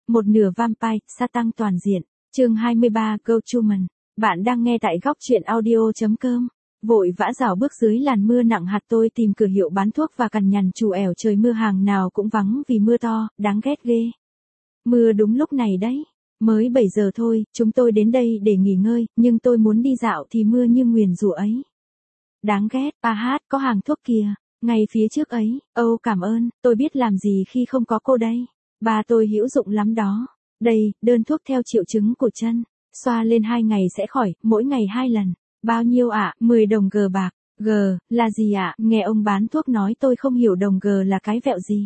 Một nửa vampire, sa tăng toàn diện. Chương 23 Go Truman. Bạn đang nghe tại góc truyện audio.com. Vội vã rảo bước dưới làn mưa nặng hạt, tôi tìm cửa hiệu bán thuốc và cằn nhằn trù ẻo trời mưa, hàng nào cũng vắng vì mưa to, đáng ghét ghê. Mưa đúng lúc này đấy. Mới 7 giờ thôi, chúng tôi đến đây để nghỉ ngơi, nhưng tôi muốn đi dạo thì mưa như nguyền rủa ấy. Đáng ghét, có hàng thuốc kìa, ngay phía trước ấy. Cảm ơn, tôi biết làm gì khi không có cô đây. Ba tôi hữu dụng lắm đó. Đây, đơn thuốc theo triệu chứng của chân. Xoa lên 2 ngày sẽ khỏi, mỗi ngày 2 lần. Bao nhiêu ạ? 10 đồng G bạc. G, là gì ạ? Nghe ông bán thuốc nói tôi không hiểu đồng G là cái vẹo gì.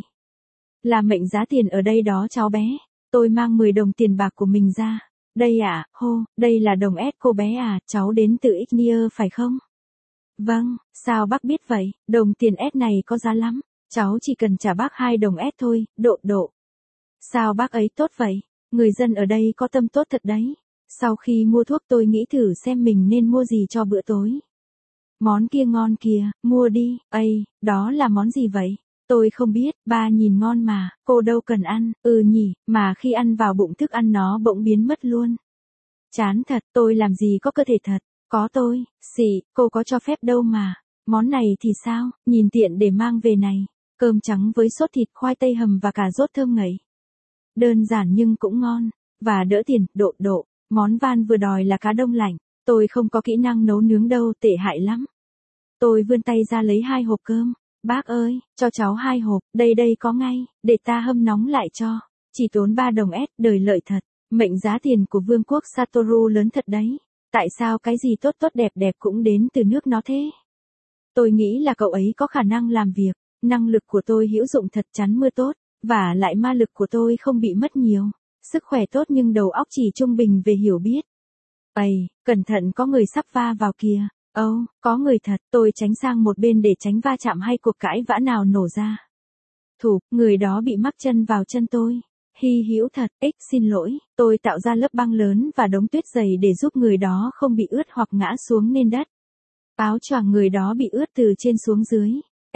Là mệnh giá tiền ở đây đó cháu bé. Tôi mang 10 đồng tiền bạc của mình ra. Đây ạ, đây là đồng S cô bé à, cháu đến từ Ignier phải không? Vâng, sao bác biết vậy? Đồng tiền S này có giá lắm. Cháu chỉ cần trả bác 2 đồng S thôi, độ. Sao bác ấy tốt vậy? Người dân ở đây có tâm tốt thật đấy. Sau khi mua thuốc tôi nghĩ thử xem mình nên mua gì cho bữa tối. Món kia ngon kìa, mua đi. Đó là món gì vậy? Tôi không biết, ba nhìn ngon mà, cô đâu cần ăn. Nhỉ, mà khi ăn vào bụng thức ăn nó bỗng biến mất luôn. Chán thật, tôi làm gì có cơ thể thật. Có tôi, cô có cho phép đâu mà. Món này thì sao, nhìn tiện để mang về này. Cơm trắng với sốt thịt, khoai tây hầm và cà rốt thơm ngậy. Đơn giản nhưng cũng ngon, và đỡ tiền, độ. Món van vừa đòi là cá đông lạnh. Tôi không có kỹ năng nấu nướng đâu, tệ hại lắm. Tôi vươn tay ra lấy 2 hộp cơm. Bác ơi, cho cháu 2 hộp, đây có ngay, để ta hâm nóng lại cho. Chỉ tốn 3 đồng S, đời lợi thật. Mệnh giá tiền của vương quốc Satoru lớn thật đấy. Tại sao cái gì tốt đẹp cũng đến từ nước nó thế? Tôi nghĩ là cậu ấy có khả năng làm việc. Năng lực của tôi hữu dụng thật, chắn mưa tốt. Và lại ma lực của tôi không bị mất nhiều. Sức khỏe tốt nhưng đầu óc chỉ trung bình về hiểu biết. Cẩn thận có người sắp va vào kìa. Có người thật. Tôi tránh sang một bên để tránh va chạm hay cuộc cãi vã nào nổ ra. Người đó bị mắc chân vào chân tôi. Hy hữu thật. Xin lỗi. Tôi tạo ra lớp băng lớn và đống tuyết dày để giúp người đó không bị ướt hoặc ngã xuống nền đất. Áo choàng người đó bị ướt từ trên xuống dưới.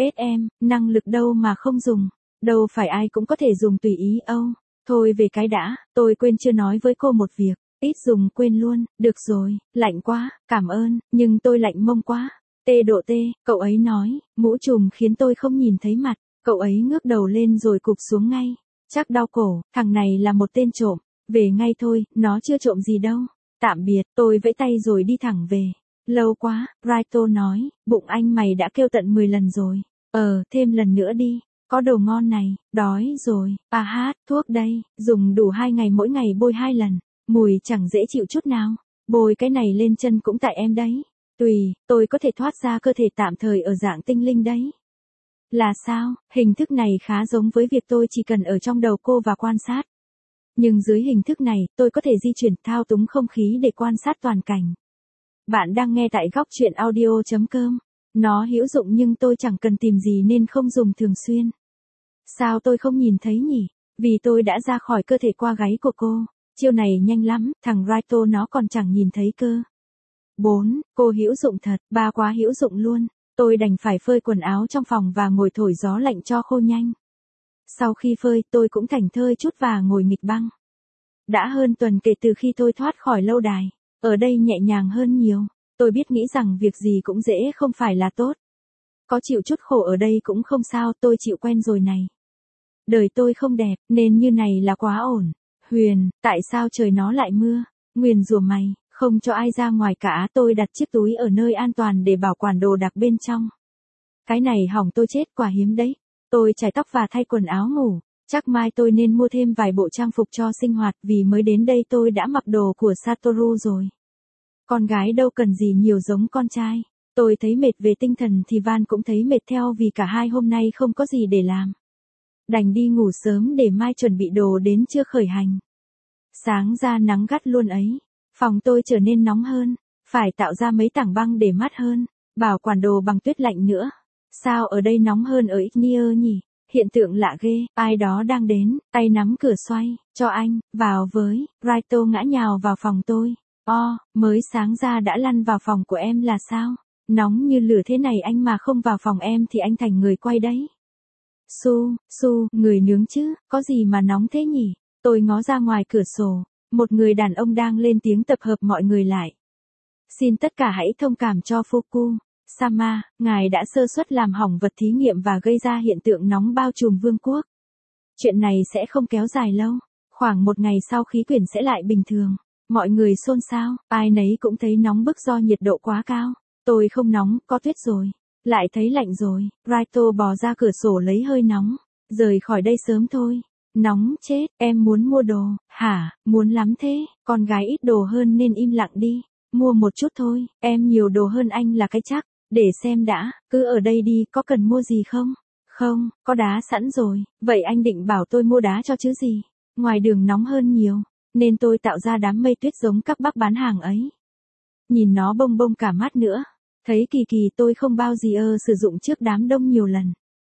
Năng lực đâu mà không dùng. Đâu phải ai cũng có thể dùng tùy ý. Thôi về cái đã, tôi quên chưa nói với cô một việc. Ít dùng quên luôn. Được rồi, lạnh quá, cảm ơn, nhưng tôi lạnh mông quá. Độ T, cậu ấy nói. Mũ trùm khiến tôi không nhìn thấy mặt. Cậu ấy ngước đầu lên rồi cụp xuống ngay. Chắc đau cổ, thằng này là một tên trộm. Về ngay thôi, nó chưa trộm gì đâu. Tạm biệt, tôi vẫy tay rồi đi thẳng về. Lâu quá, Raito nói, bụng anh mày đã kêu tận 10 lần rồi. Thêm lần nữa đi. Có đồ ngon này, đói rồi. Thuốc đây, dùng đủ 2 ngày, mỗi ngày bôi 2 lần. Mùi chẳng dễ chịu chút nào. Bôi cái này lên chân cũng tại em đấy. Tôi có thể thoát ra cơ thể tạm thời ở dạng tinh linh đấy. Là sao? Hình thức này khá giống với việc tôi chỉ cần ở trong đầu cô và quan sát. Nhưng dưới hình thức này, tôi có thể di chuyển, thao túng không khí để quan sát toàn cảnh. Bạn đang nghe tại góc truyện audio.com. Nó hữu dụng nhưng tôi chẳng cần tìm gì nên không dùng thường xuyên. Sao tôi không nhìn thấy nhỉ? Vì tôi đã ra khỏi cơ thể qua gáy của cô. Chiêu này nhanh lắm, thằng Raito nó còn chẳng nhìn thấy cơ. 4. Cô hữu dụng thật, 3 quá hữu dụng luôn. Tôi đành phải phơi quần áo trong phòng và ngồi thổi gió lạnh cho khô nhanh. Sau khi phơi, tôi cũng thảnh thơi chút và ngồi nghịch băng. Đã hơn tuần kể từ khi tôi thoát khỏi lâu đài. Ở đây nhẹ nhàng hơn nhiều. Tôi biết nghĩ rằng việc gì cũng dễ không phải là tốt. Có chịu chút khổ ở đây cũng không sao, tôi chịu quen rồi này. Đời tôi không đẹp, nên như này là quá ổn. Huyền, tại sao trời nó lại mưa? Nguyền rủa mày, không cho ai ra ngoài cả. Tôi đặt chiếc túi ở nơi an toàn để bảo quản đồ đạc bên trong. Cái này hỏng tôi chết, quả hiếm đấy. Tôi chải tóc và thay quần áo ngủ. Chắc mai tôi nên mua thêm vài bộ trang phục cho sinh hoạt, vì mới đến đây tôi đã mặc đồ của Satoru rồi. Con gái đâu cần gì nhiều giống con trai. Tôi thấy mệt về tinh thần thì Van cũng thấy mệt theo vì cả hai hôm nay không có gì để làm. Đành đi ngủ sớm để mai chuẩn bị đồ đến trưa khởi hành. Sáng ra nắng gắt luôn ấy. Phòng tôi trở nên nóng hơn. Phải tạo ra mấy tảng băng để mát hơn. Bảo quản đồ bằng tuyết lạnh nữa. Sao ở đây nóng hơn ở Ignier nhỉ? Hiện tượng lạ ghê. Ai đó đang đến. Tay nắm cửa xoay. Cho anh, vào với. Raito ngã nhào vào phòng tôi. Mới sáng ra đã lăn vào phòng của em là sao? Nóng như lửa thế này anh mà không vào phòng em thì anh thành người quay đấy. Su, người nướng chứ, có gì mà nóng thế nhỉ? Tôi ngó ra ngoài cửa sổ, một người đàn ông đang lên tiếng tập hợp mọi người lại. Xin tất cả hãy thông cảm cho Fuku Sama, ngài đã sơ suất làm hỏng vật thí nghiệm và gây ra hiện tượng nóng bao trùm vương quốc. Chuyện này sẽ không kéo dài lâu, khoảng một ngày sau khí quyển sẽ lại bình thường. Mọi người xôn xao, ai nấy cũng thấy nóng bức do nhiệt độ quá cao. Tôi không nóng, có tuyết rồi. Lại thấy lạnh rồi, Raito bò ra cửa sổ lấy hơi nóng. Rời khỏi đây sớm thôi. Nóng chết, em muốn mua đồ. Hả, muốn lắm thế, con gái ít đồ hơn nên im lặng đi. Mua một chút thôi, em nhiều đồ hơn anh là cái chắc. Để xem đã, cứ ở đây đi, có cần mua gì không? Không, có đá sẵn rồi, vậy anh định bảo tôi mua đá cho chứ gì? Ngoài đường nóng hơn nhiều, nên tôi tạo ra đám mây tuyết giống các bác bán hàng ấy. Nhìn nó bông bông cả mắt nữa. Thấy kỳ kỳ tôi không bao giờ sử dụng trước đám đông nhiều lần.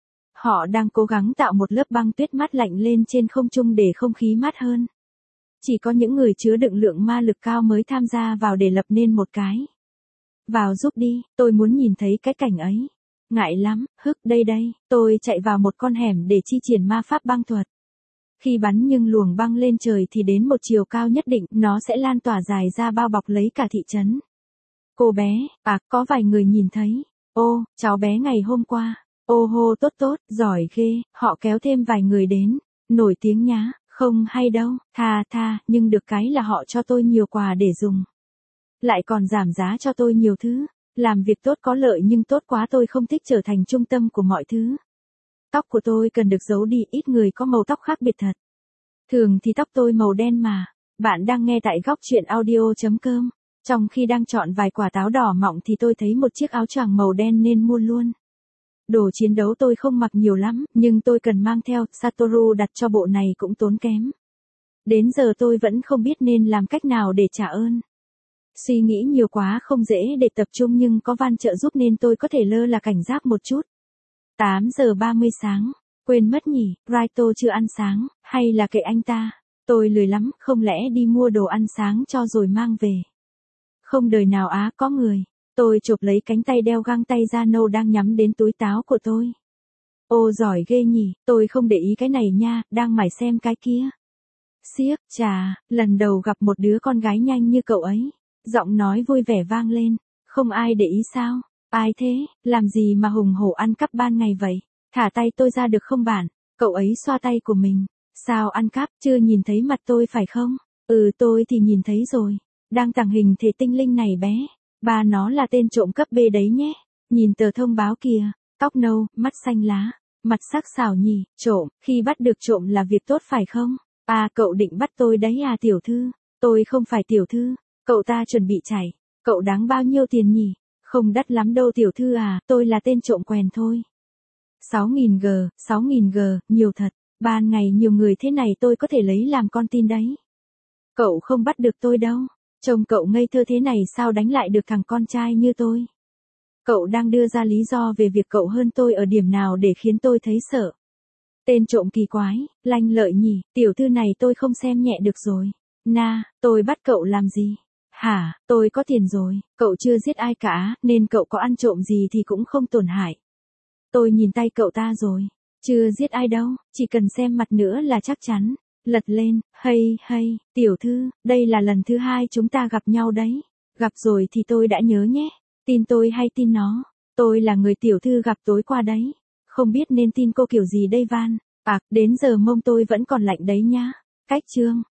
Họ đang cố gắng tạo một lớp băng tuyết mát lạnh lên trên không trung để không khí mát hơn. Chỉ có những người chứa đựng lượng ma lực cao mới tham gia vào để lập nên một cái. Vào giúp đi, tôi muốn nhìn thấy cái cảnh ấy. Ngại lắm, đây, tôi chạy vào một con hẻm để chi triển ma pháp băng thuật. Khi bắn nhưng luồng băng lên trời thì đến một chiều cao nhất định, nó sẽ lan tỏa dài ra bao bọc lấy cả thị trấn. Cô bé, có vài người nhìn thấy. Ô, cháu bé ngày hôm qua. Ô hô tốt, giỏi ghê, họ kéo thêm vài người đến. Nổi tiếng nhá, không hay đâu, tha, nhưng được cái là họ cho tôi nhiều quà để dùng. Lại còn giảm giá cho tôi nhiều thứ. Làm việc tốt có lợi nhưng tốt quá tôi không thích trở thành trung tâm của mọi thứ. Tóc của tôi cần được giấu đi, ít người có màu tóc khác biệt thật. Thường thì tóc tôi màu đen mà. Bạn đang nghe tại góc truyện audio.com. Trong khi đang chọn vài quả táo đỏ mọng thì tôi thấy một chiếc áo choàng màu đen nên mua luôn. Đồ chiến đấu tôi không mặc nhiều lắm, nhưng tôi cần mang theo, Satoru đặt cho bộ này cũng tốn kém. Đến giờ tôi vẫn không biết nên làm cách nào để trả ơn. Suy nghĩ nhiều quá không dễ để tập trung nhưng có Van trợ giúp nên tôi có thể lơ là cảnh giác một chút. 8 giờ 30 sáng, quên mất nhỉ, Raito chưa ăn sáng, hay là kệ anh ta. Tôi lười lắm, không lẽ đi mua đồ ăn sáng cho rồi mang về. Không đời nào có người. Tôi chộp lấy cánh tay đeo găng tay da nâu đang nhắm đến túi táo của tôi. Ô giỏi ghê nhỉ, tôi không để ý cái này nha, đang mải xem cái kia. Xiếc, chà, lần đầu gặp một đứa con gái nhanh như cậu ấy. Giọng nói vui vẻ vang lên, không ai để ý sao? Ai thế, làm gì mà hùng hổ ăn cắp ban ngày vậy? Thả tay tôi ra được không bạn? Cậu ấy xoa tay của mình. Sao ăn cắp, chưa nhìn thấy mặt tôi phải không? Tôi thì nhìn thấy rồi. Đang tàng hình thể tinh linh này bé. Ba nó là tên trộm cấp B đấy nhé. Nhìn tờ thông báo kìa, tóc nâu, mắt xanh lá, mặt sắc sảo nhỉ, trộm, khi bắt được trộm là việc tốt phải không? Cậu định bắt tôi đấy tiểu thư? Tôi không phải tiểu thư, cậu ta chuẩn bị chạy. Cậu đáng bao nhiêu tiền nhỉ? Không đắt lắm đâu tiểu thư tôi là tên trộm quèn thôi. 6.000 G, nhiều thật. Ban ngày nhiều người thế này tôi có thể lấy làm con tin đấy. Cậu không bắt được tôi đâu. Trông cậu ngây thơ thế này sao đánh lại được thằng con trai như tôi? Cậu đang đưa ra lý do về việc cậu hơn tôi ở điểm nào để khiến tôi thấy sợ. Tên trộm kỳ quái, lanh lợi nhỉ, tiểu thư này tôi không xem nhẹ được rồi. Tôi bắt cậu làm gì? Hả, tôi có tiền rồi, cậu chưa giết ai cả, nên cậu có ăn trộm gì thì cũng không tổn hại. Tôi nhìn tay cậu ta rồi, chưa giết ai đâu, chỉ cần xem mặt nữa là chắc chắn. Lật lên, hay, tiểu thư, đây là lần thứ 2 chúng ta gặp nhau đấy. Gặp rồi thì tôi đã nhớ nhé, tin tôi hay tin nó. Tôi là người tiểu thư gặp tối qua đấy. Không biết nên tin cô kiểu gì đây Van. Đến giờ mông tôi vẫn còn lạnh đấy nhá. Cách chương.